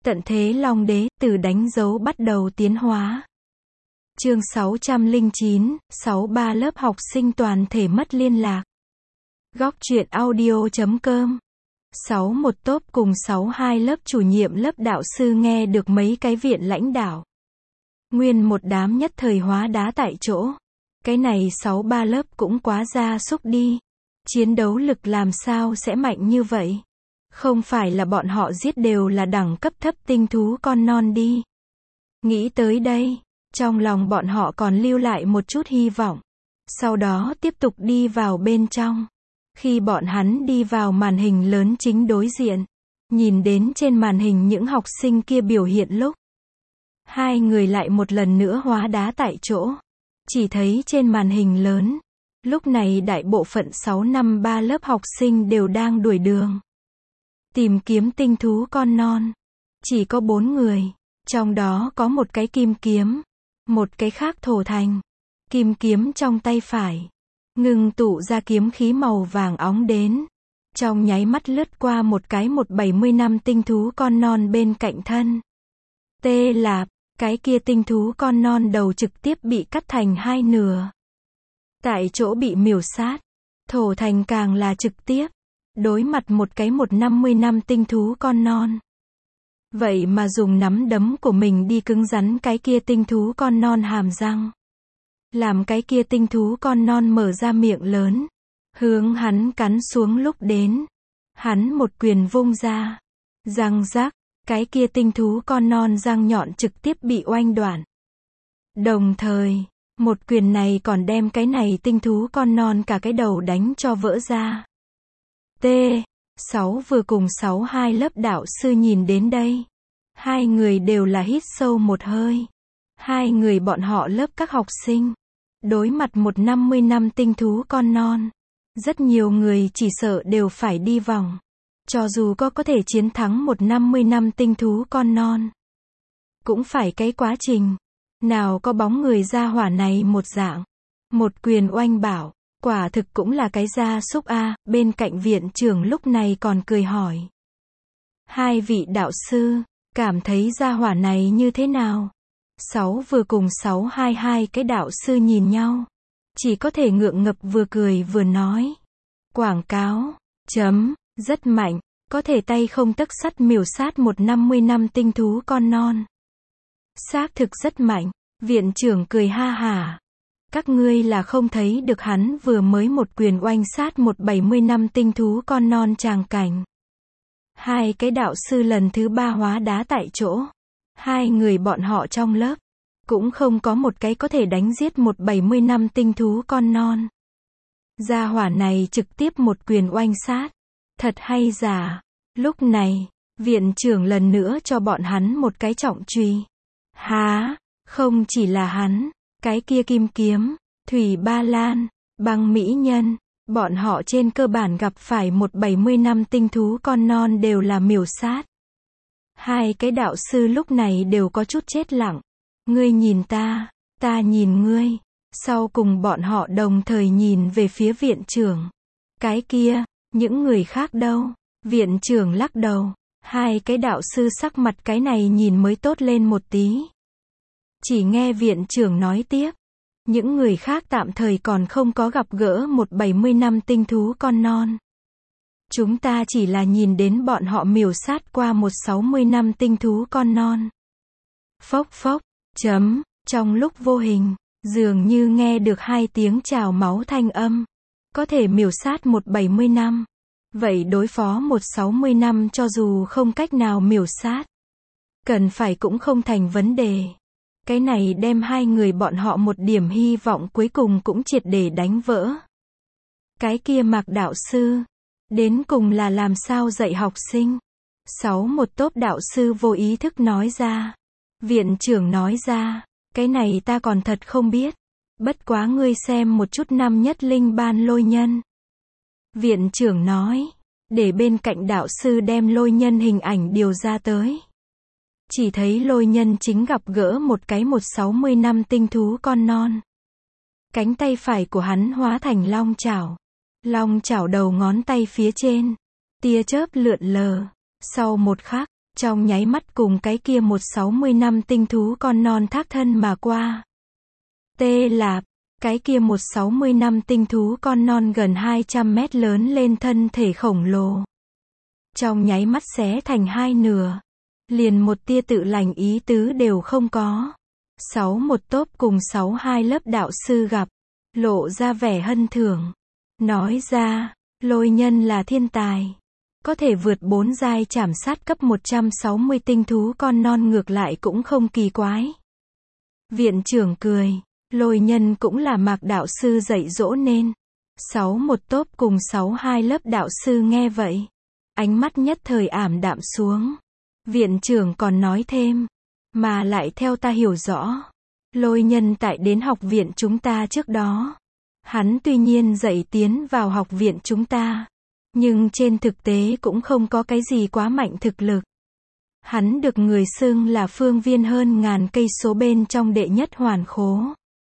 Tận thế Long Đế, từ đánh dấu bắt đầu tiến hóa. Chương 609, 63 lớp học sinh toàn thể mất liên lạc. Góc truyện audio.com 61 top cùng 62 lớp chủ nhiệm lớp đạo sư nghe được mấy cái viện lãnh đạo. Nguyên một đám nhất thời hóa đá tại chỗ. Cái này 63 lớp cũng quá ra súc đi. Chiến đấu lực làm sao sẽ mạnh như vậy? Không phải là bọn họ giết đều là đẳng cấp thấp tinh thú con non đi. Nghĩ tới đây, trong lòng bọn họ còn lưu lại một chút hy vọng. Sau đó tiếp tục đi vào bên trong. Khi bọn hắn đi vào màn hình lớn chính đối diện, nhìn đến trên màn hình những học sinh kia biểu hiện lúc, hai người lại một lần nữa hóa đá tại chỗ. Chỉ thấy trên màn hình lớn, lúc này đại bộ phận 653 lớp học sinh đều đang đuổi đường. Tìm kiếm tinh thú con non. Chỉ có 4 người. Trong đó có một cái kim kiếm. Một cái khác thổ thành. Kim kiếm trong tay phải. Ngưng tụ ra kiếm khí màu vàng óng đến. Trong nháy mắt lướt qua một cái 170 năm tinh thú con non bên cạnh thân. Tê lạp. Cái kia tinh thú con non đầu trực tiếp bị cắt thành hai nửa. Tại chỗ bị miểu sát. Thổ thành càng là trực tiếp đối mặt một cái 150 năm tinh thú con non. Vậy mà dùng nắm đấm của mình đi cứng rắn cái kia tinh thú con non hàm răng. Làm cái kia tinh thú con non mở ra miệng lớn. Hướng hắn cắn xuống lúc đến. Hắn một quyền vung ra. Răng rác, cái kia tinh thú con non răng nhọn trực tiếp bị oanh đoạn. Đồng thời, một quyền này còn đem cái này tinh thú con non cả cái đầu đánh cho vỡ ra. T6 vừa cùng 62 lớp đạo sư nhìn đến đây. Hai người đều là hít sâu một hơi. Hai người bọn họ lớp các học sinh. Đối mặt 150 năm tinh thú con non. Rất nhiều người chỉ sợ đều phải đi vòng. Cho dù có thể chiến thắng 150 năm tinh thú con non. Cũng phải cái quá trình. Nào có bóng người ra hỏa này một dạng. Một quyền oanh bảo. Quả thực cũng là cái gia súc a. Bên cạnh viện trưởng lúc này còn cười hỏi. Hai vị đạo sư, cảm thấy gia hỏa này như thế nào? 6 vừa cùng 622 cái đạo sư nhìn nhau. Chỉ có thể ngượng ngập vừa cười vừa nói. Quảng cáo, rất mạnh, có thể tay không tấc sắt miểu sát 150 năm tinh thú con non. Xác thực rất mạnh, viện trưởng cười ha hả. Các ngươi là không thấy được hắn vừa mới một quyền oanh sát 170 năm tinh thú con non tràng cảnh. Hai cái đạo sư lần thứ 3 hóa đá tại chỗ. Hai người bọn họ trong lớp. Cũng không có một cái có thể đánh giết 170 năm tinh thú con non. Gia hỏa này trực tiếp một quyền oanh sát. Thật hay giả. Lúc này, viện trưởng lần nữa cho bọn hắn một cái trọng truy. Há, không chỉ là hắn. Cái kia kim kiếm, thủy ba lan, băng mỹ nhân, bọn họ trên cơ bản gặp phải 170 năm tinh thú con non đều là miểu sát. Hai cái đạo sư lúc này đều có chút chết lặng. Ngươi nhìn ta nhìn ngươi. Sau cùng bọn họ đồng thời nhìn về phía viện trưởng. Cái kia, những người khác đâu? Viện trưởng lắc đầu. Hai cái đạo sư sắc mặt cái này nhìn mới tốt lên một tí. Chỉ nghe viện trưởng nói tiếp. Những người khác tạm thời còn không có gặp gỡ 170 năm tinh thú con non. Chúng ta chỉ là nhìn đến bọn họ miểu sát qua 160 năm tinh thú con non. Phốc phốc, trong lúc vô hình, dường như nghe được hai tiếng trào máu thanh âm. Có thể miểu sát 170 năm. Vậy đối phó 160 năm cho dù không cách nào miểu sát. Cần phải cũng không thành vấn đề. Cái này đem hai người bọn họ một điểm hy vọng cuối cùng cũng triệt để đánh vỡ. Cái kia Mạc đạo sư. Đến cùng là làm sao dạy học sinh? 61 tốp đạo sư vô ý thức nói ra. Viện trưởng nói ra. Cái này ta còn thật không biết. Bất quá ngươi xem một chút năm nhất linh ban lôi nhân. Viện trưởng nói. Để bên cạnh đạo sư đem lôi nhân hình ảnh điều ra tới. Chỉ thấy lôi nhân chính gặp gỡ một cái 160 năm tinh thú con non. Cánh tay phải của hắn hóa thành long chảo. Long chảo đầu ngón tay phía trên. Tia chớp lượn lờ. Sau một khắc, Trong nháy mắt cùng cái kia 160 năm tinh thú con non thác thân mà qua. Tê lạp, cái kia 160 năm tinh thú con non gần 200 mét lớn lên thân thể khổng lồ. Trong nháy mắt xé thành hai nửa. Liền một tia tự lành ý tứ đều không có. 61 tốp cùng 62 lớp đạo sư gặp. Lộ ra vẻ hân thưởng. Nói ra, Lôi Nhân là thiên tài. Có thể vượt 4 giai trảm sát cấp 160 tinh thú con non ngược lại cũng không kỳ quái. Viện trưởng cười. Lôi Nhân cũng là Mạc đạo sư dạy dỗ nên. 61 tốp cùng 62 lớp đạo sư nghe vậy. Ánh mắt nhất thời ảm đạm xuống. Viện trưởng còn nói thêm. Mà lại theo ta hiểu rõ. Lôi Nhân tại đến học viện chúng ta trước đó. Hắn tuy nhiên dạy tiến vào học viện chúng ta. Nhưng trên thực tế cũng không có cái gì quá mạnh thực lực. Hắn được người xưng là phương viên hơn ngàn cây số bên trong đệ nhất hoàn khố.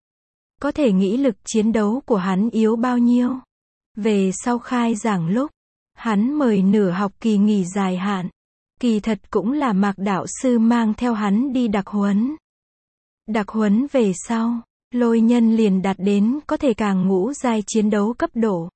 Có thể nghĩ lực chiến đấu của hắn yếu bao nhiêu. Về sau khai giảng lúc, hắn mời nửa học kỳ nghỉ dài hạn. Kỳ thật cũng là Mạc đạo sư mang theo hắn đi đặc huấn. Đặc huấn về sau, Lôi Nhân liền đạt đến có thể càng ngũ giai chiến đấu cấp độ.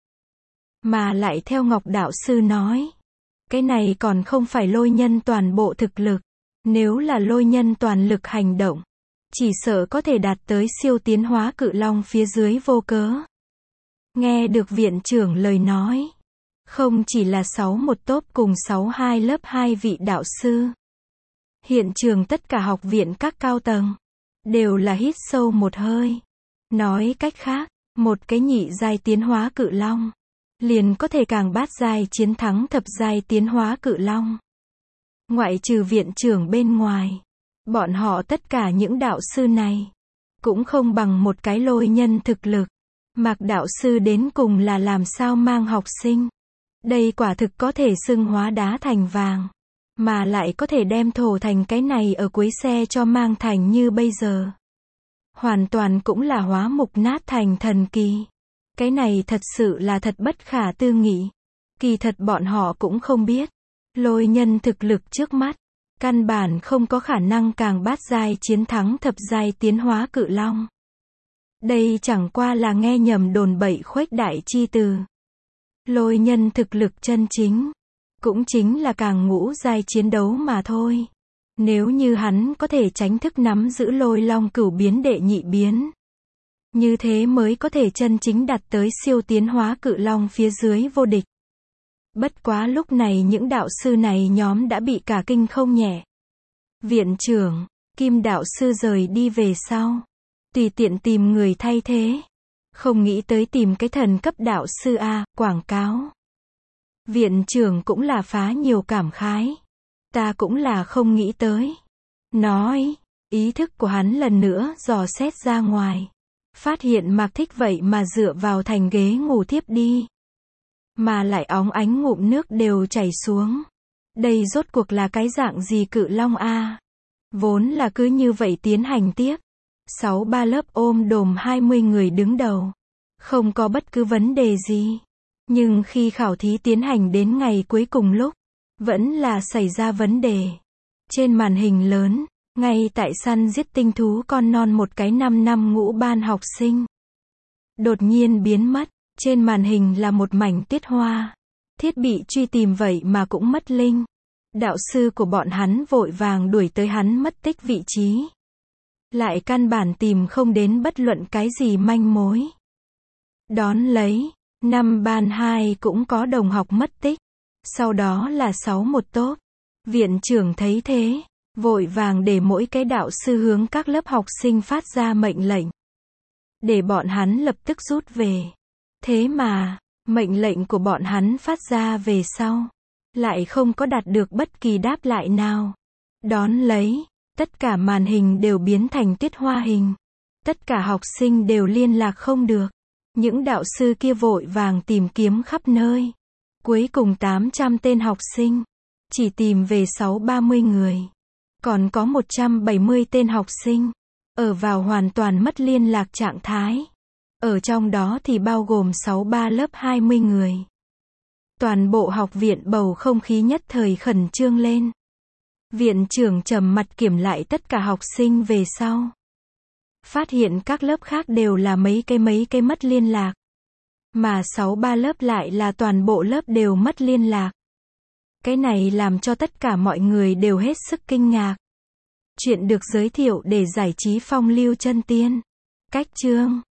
Mà lại theo Ngọc đạo sư nói, cái này còn không phải Lôi Nhân toàn bộ thực lực. Nếu là Lôi Nhân toàn lực hành động, chỉ sợ có thể đạt tới siêu tiến hóa cự long phía dưới vô cớ. Nghe được viện trưởng lời nói, không chỉ là 61 tốp cùng 62 lớp 2 vị đạo sư. Hiện trường tất cả học viện các cao tầng, đều là hít sâu một hơi. Nói cách khác, một cái nhị giai tiến hóa cự long, liền có thể càng bát giai chiến thắng thập giai tiến hóa cự long. Ngoại trừ viện trưởng bên ngoài, bọn họ tất cả những đạo sư này, cũng không bằng một cái Lôi Nhân thực lực. Mạc đạo sư đến cùng là làm sao mang học sinh. Đây quả thực có thể xưng hóa đá thành vàng. Mà lại có thể đem thổ thành cái này ở cuối xe cho mang thành như bây giờ. Hoàn toàn cũng là hóa mục nát thành thần kỳ. Cái này thật sự là thật bất khả tư nghị. Kỳ thật bọn họ cũng không biết. Lôi Nhân thực lực trước mắt, căn bản không có khả năng càng bát giai chiến thắng thập giai tiến hóa cự long. Đây chẳng qua là nghe nhầm đồn bậy khuếch đại chi từ. Lôi Nhân thực lực chân chính, cũng chính là càng ngũ giai chiến đấu mà thôi. Nếu như hắn có thể tránh thức nắm giữ Lôi Long cửu biến đệ nhị biến, như thế mới có thể chân chính đạt tới siêu tiến hóa cự long phía dưới vô địch. Bất quá lúc này những đạo sư này nhóm đã bị cả kinh không nhẹ. Viện trưởng, Kim đạo sư rời đi về sau, tùy tiện tìm người thay thế. Không nghĩ tới tìm cái thần cấp đạo sư A, quảng cáo. Viện trưởng cũng là phá nhiều cảm khái. Ta cũng là không nghĩ tới. Nói, ý thức của hắn lần nữa dò xét ra ngoài. Phát hiện Mạc Thích vậy mà dựa vào thành ghế ngủ thiếp đi. Mà lại óng ánh ngụm nước đều chảy xuống. Đây rốt cuộc là cái dạng gì cự long A. Vốn là cứ như vậy tiến hành tiếp. 63 lớp ôm đồm 20 người đứng đầu. Không có bất cứ vấn đề gì. Nhưng khi khảo thí tiến hành đến ngày cuối cùng lúc, vẫn là xảy ra vấn đề. Trên màn hình lớn, ngay tại săn giết tinh thú con non một cái 5 năm ngũ ban học sinh. Đột nhiên biến mất, trên màn hình là một mảnh tiết hoa. Thiết bị truy tìm vậy mà cũng mất linh. Đạo sư của bọn hắn vội vàng đuổi tới hắn mất tích vị trí. Lại căn bản tìm không đến bất luận cái gì manh mối. Đón lấy, năm ban 2 cũng có đồng học mất tích. Sau đó là 61 tốp. Viện trưởng thấy thế, vội vàng để mỗi cái đạo sư hướng các lớp học sinh phát ra mệnh lệnh. Để bọn hắn lập tức rút về. Thế mà, mệnh lệnh của bọn hắn phát ra về sau, lại không có đạt được bất kỳ đáp lại nào. Đón lấy, tất cả màn hình đều biến thành tiết hoa hình. Tất cả học sinh đều liên lạc không được. Những đạo sư kia vội vàng tìm kiếm khắp nơi. Cuối cùng 800 tên học sinh, chỉ tìm về 630 người. Còn có 170 tên học sinh, ở vào hoàn toàn mất liên lạc trạng thái. Ở trong đó thì bao gồm 63 lớp 20 người. Toàn bộ học viện bầu không khí nhất thời khẩn trương lên. Viện trưởng trầm mặt kiểm lại tất cả học sinh về sau. Phát hiện các lớp khác đều là mấy cái mất liên lạc. Mà 6-3 lớp lại là toàn bộ lớp đều mất liên lạc. Cái này làm cho tất cả mọi người đều hết sức kinh ngạc. Chuyện được giới thiệu để giải trí phong lưu chân tiên. Cách chương